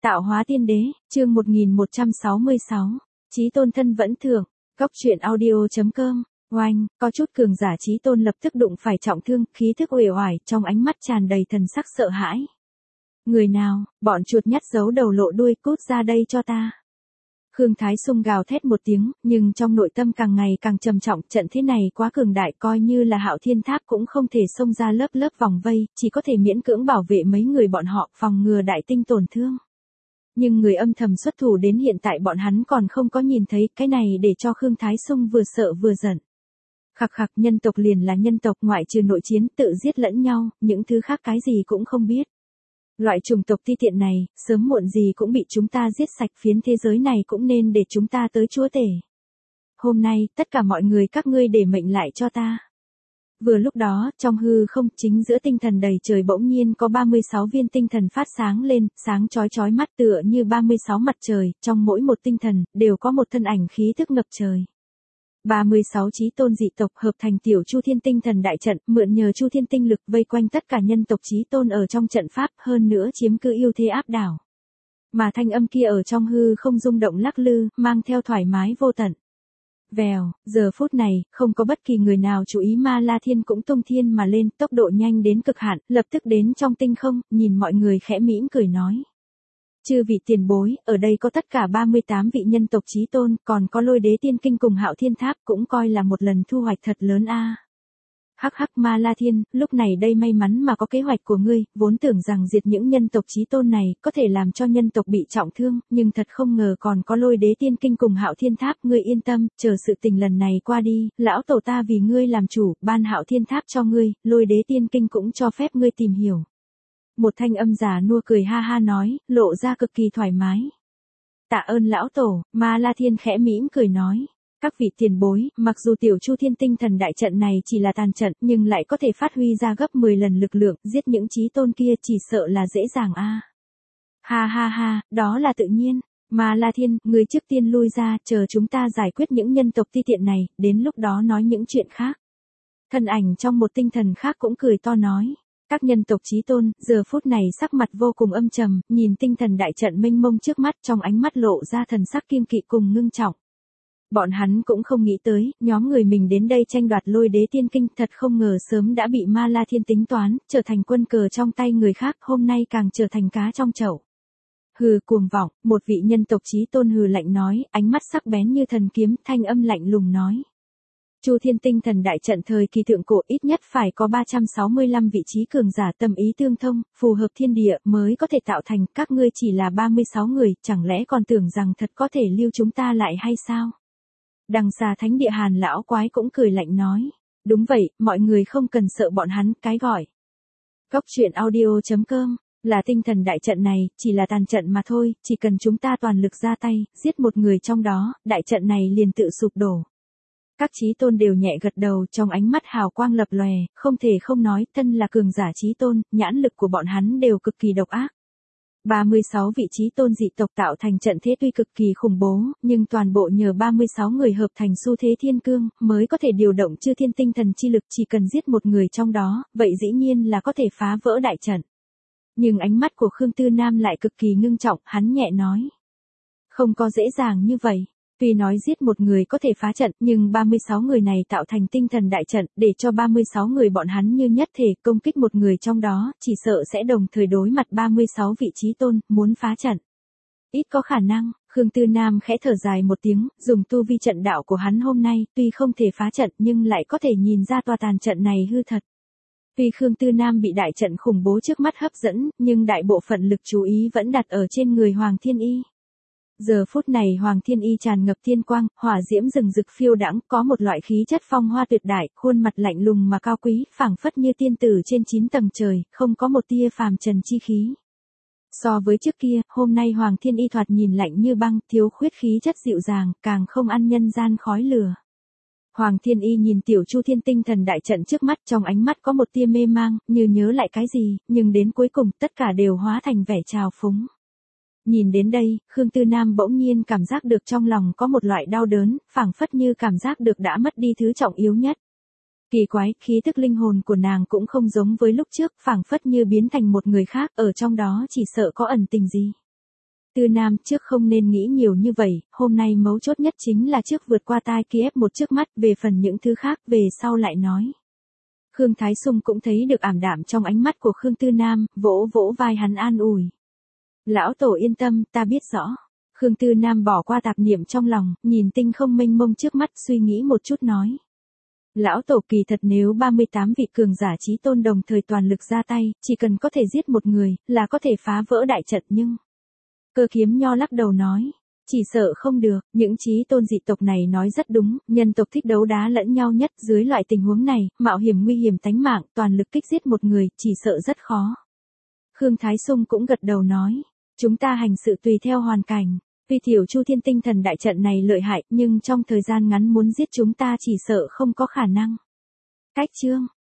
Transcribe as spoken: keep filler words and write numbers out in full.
Tạo hóa tiên đế, chương một nghìn một trăm sáu mươi sáu. Chí tôn thân vẫn thường. Góc truyện audio.com. Oanh, có chút cường giả chí tôn lập tức đụng phải trọng thương, khí thức uể oải, trong ánh mắt tràn đầy thần sắc sợ hãi. Người nào, bọn chuột nhắt giấu đầu lộ đuôi, cút ra đây cho ta. Khương Thái Sung gào thét một tiếng, nhưng trong nội tâm càng ngày càng trầm trọng, trận thế này quá cường đại, coi như là Hạo Thiên Tháp cũng không thể xông ra lớp lớp vòng vây, chỉ có thể miễn cưỡng bảo vệ mấy người bọn họ, phòng ngừa đại tinh tổn thương. Nhưng người âm thầm xuất thủ đến hiện tại bọn hắn còn không có nhìn thấy, cái này để cho Khương Thái Sung vừa sợ vừa giận. Khặc khặc, nhân tộc liền là nhân tộc, ngoại trừ nội chiến tự giết lẫn nhau, những thứ khác cái gì cũng không biết. Loại chủng tộc ti tiện này, sớm muộn gì cũng bị chúng ta giết sạch, phiến thế giới này cũng nên để chúng ta tới chúa tể. Hôm nay, tất cả mọi người các ngươi để mệnh lại cho ta. Vừa lúc đó, trong hư không, chính giữa tinh thần đầy trời bỗng nhiên có ba mươi sáu viên tinh thần phát sáng lên, sáng chói chói mắt tựa như ba mươi sáu mặt trời, trong mỗi một tinh thần, đều có một thân ảnh khí thức ngập trời. ba mươi sáu chí tôn dị tộc hợp thành tiểu Chu Thiên tinh thần đại trận, mượn nhờ Chu Thiên tinh lực vây quanh tất cả nhân tộc chí tôn ở trong trận pháp, hơn nữa chiếm cứ ưu thế áp đảo. Mà thanh âm kia ở trong hư không rung động lắc lư, mang theo thoải mái vô tận. Vèo, giờ phút này, không có bất kỳ người nào chú ý Ma La Thiên cũng tung thiên mà lên, tốc độ nhanh đến cực hạn, lập tức đến trong tinh không, nhìn mọi người khẽ mỉm cười nói. Chư vị tiền bối, ở đây có tất cả ba mươi tám vị nhân tộc chí tôn, còn có Lôi Đế Tiên Kinh cùng Hạo Thiên Tháp, cũng coi là một lần thu hoạch thật lớn a. À. Hắc hắc, Ma La Thiên, lúc này đây may mắn mà có kế hoạch của ngươi, vốn tưởng rằng diệt những nhân tộc chí tôn này, có thể làm cho nhân tộc bị trọng thương, nhưng thật không ngờ còn có Lôi Đế Tiên Kinh cùng Hạo Thiên Tháp, ngươi yên tâm, chờ sự tình lần này qua đi, lão tổ ta vì ngươi làm chủ, ban Hạo Thiên Tháp cho ngươi, Lôi Đế Tiên Kinh cũng cho phép ngươi tìm hiểu. Một thanh âm già nua cười ha ha nói, lộ ra cực kỳ thoải mái. Tạ ơn lão tổ, Ma La Thiên khẽ mỉm cười nói. Các vị tiền bối, mặc dù tiểu Chu Thiên tinh thần đại trận này chỉ là tàn trận, nhưng lại có thể phát huy ra gấp mười lần lực lượng, giết những chí tôn kia chỉ sợ là dễ dàng a. À. Ha ha ha, đó là tự nhiên. Ma La Thiên, người trước tiên lui ra, chờ chúng ta giải quyết những nhân tộc ti tiện này, đến lúc đó nói những chuyện khác. Thân ảnh trong một tinh thần khác cũng cười to nói. Các nhân tộc chí tôn, giờ phút này sắc mặt vô cùng âm trầm, nhìn tinh thần đại trận mênh mông trước mắt, trong ánh mắt lộ ra thần sắc kiêng kỵ cùng ngưng trọng. Bọn hắn cũng không nghĩ tới, nhóm người mình đến đây tranh đoạt Lôi Đế Tiên Kinh, thật không ngờ sớm đã bị Ma La Thiên tính toán, trở thành quân cờ trong tay người khác, hôm nay càng trở thành cá trong chậu. Hừ, cuồng vọng, một vị nhân tộc chí tôn hừ lạnh nói, ánh mắt sắc bén như thần kiếm, thanh âm lạnh lùng nói. Chu Thiên tinh thần đại trận thời kỳ thượng cổ ít nhất phải có ba trăm sáu mươi lăm vị trí cường giả tâm ý tương thông, phù hợp thiên địa mới có thể tạo thành, các ngươi chỉ là ba mươi sáu người, chẳng lẽ còn tưởng rằng thật có thể lưu chúng ta lại hay sao? Đằng xa thánh địa Hàn lão quái cũng cười lạnh nói. Đúng vậy, mọi người không cần sợ bọn hắn, cái gọi. Góc truyện audio.com, là tinh thần đại trận này, chỉ là tàn trận mà thôi, chỉ cần chúng ta toàn lực ra tay, giết một người trong đó, đại trận này liền tự sụp đổ. Các chí tôn đều nhẹ gật đầu, trong ánh mắt hào quang lập lòe, không thể không nói, thân là cường giả chí tôn, nhãn lực của bọn hắn đều cực kỳ độc ác. ba mươi sáu vị chí tôn dị tộc tạo thành trận thế tuy cực kỳ khủng bố, nhưng toàn bộ nhờ ba mươi sáu người hợp thành xu thế thiên cương, mới có thể điều động chư thiên tinh thần chi lực, chỉ cần giết một người trong đó, vậy dĩ nhiên là có thể phá vỡ đại trận. Nhưng ánh mắt của Khương Tư Nam lại cực kỳ ngưng trọng, hắn nhẹ nói. Không có dễ dàng như vậy. Tuy nói giết một người có thể phá trận, nhưng ba mươi sáu người này tạo thành tinh thần đại trận, để cho ba mươi sáu người bọn hắn như nhất thể công kích một người trong đó, chỉ sợ sẽ đồng thời đối mặt ba mươi sáu vị chí tôn, muốn phá trận. Ít có khả năng, Khương Tư Nam khẽ thở dài một tiếng, dùng tu vi trận đạo của hắn hôm nay, tuy không thể phá trận nhưng lại có thể nhìn ra tòa tàn trận này hư thật. Tuy Khương Tư Nam bị đại trận khủng bố trước mắt hấp dẫn, nhưng đại bộ phận lực chú ý vẫn đặt ở trên người Hoàng Thiên Y. Giờ phút này Hoàng Thiên Y tràn ngập thiên quang, hỏa diễm rừng rực phiêu đãng, có một loại khí chất phong hoa tuyệt đại, khuôn mặt lạnh lùng mà cao quý, phảng phất như tiên tử trên chín tầng trời, không có một tia phàm trần chi khí. So với trước kia, hôm nay Hoàng Thiên Y thoạt nhìn lạnh như băng, thiếu khuyết khí chất dịu dàng, càng không ăn nhân gian khói lửa. Hoàng Thiên Y nhìn tiểu Chu Thiên tinh thần đại trận trước mắt, trong ánh mắt có một tia mê mang, như nhớ lại cái gì, nhưng đến cuối cùng tất cả đều hóa thành vẻ trào phúng. Nhìn đến đây, Khương Tư Nam bỗng nhiên cảm giác được trong lòng có một loại đau đớn, phảng phất như cảm giác được đã mất đi thứ trọng yếu nhất. Kỳ quái, khí tức linh hồn của nàng cũng không giống với lúc trước, phảng phất như biến thành một người khác, ở trong đó chỉ sợ có ẩn tình gì. Tư Nam, trước không nên nghĩ nhiều như vậy, hôm nay mấu chốt nhất chính là trước vượt qua tai Kiev một trước mắt, về phần những thứ khác về sau lại nói. Khương Thái Sung cũng thấy được ảm đạm trong ánh mắt của Khương Tư Nam, vỗ vỗ vai hắn an ủi. Lão tổ yên tâm, ta biết rõ. Khương Tư Nam bỏ qua tạp niệm trong lòng, nhìn tinh không mênh mông trước mắt suy nghĩ một chút nói. Lão tổ kỳ thật nếu ba mươi tám vị cường giả chí tôn đồng thời toàn lực ra tay, chỉ cần có thể giết một người, là có thể phá vỡ đại trận nhưng... Cơ Kiếm Nho lắc đầu nói. Chỉ sợ không được, những chí tôn dị tộc này nói rất đúng, nhân tộc thích đấu đá lẫn nhau nhất, dưới loại tình huống này, mạo hiểm nguy hiểm tánh mạng, toàn lực kích giết một người, chỉ sợ rất khó. Khương Thái Sung cũng gật đầu nói. Chúng ta hành sự tùy theo hoàn cảnh. Vì Thiểu Chu Thiên Tinh Thần đại trận này lợi hại, nhưng trong thời gian ngắn muốn giết chúng ta chỉ sợ không có khả năng. Cách chương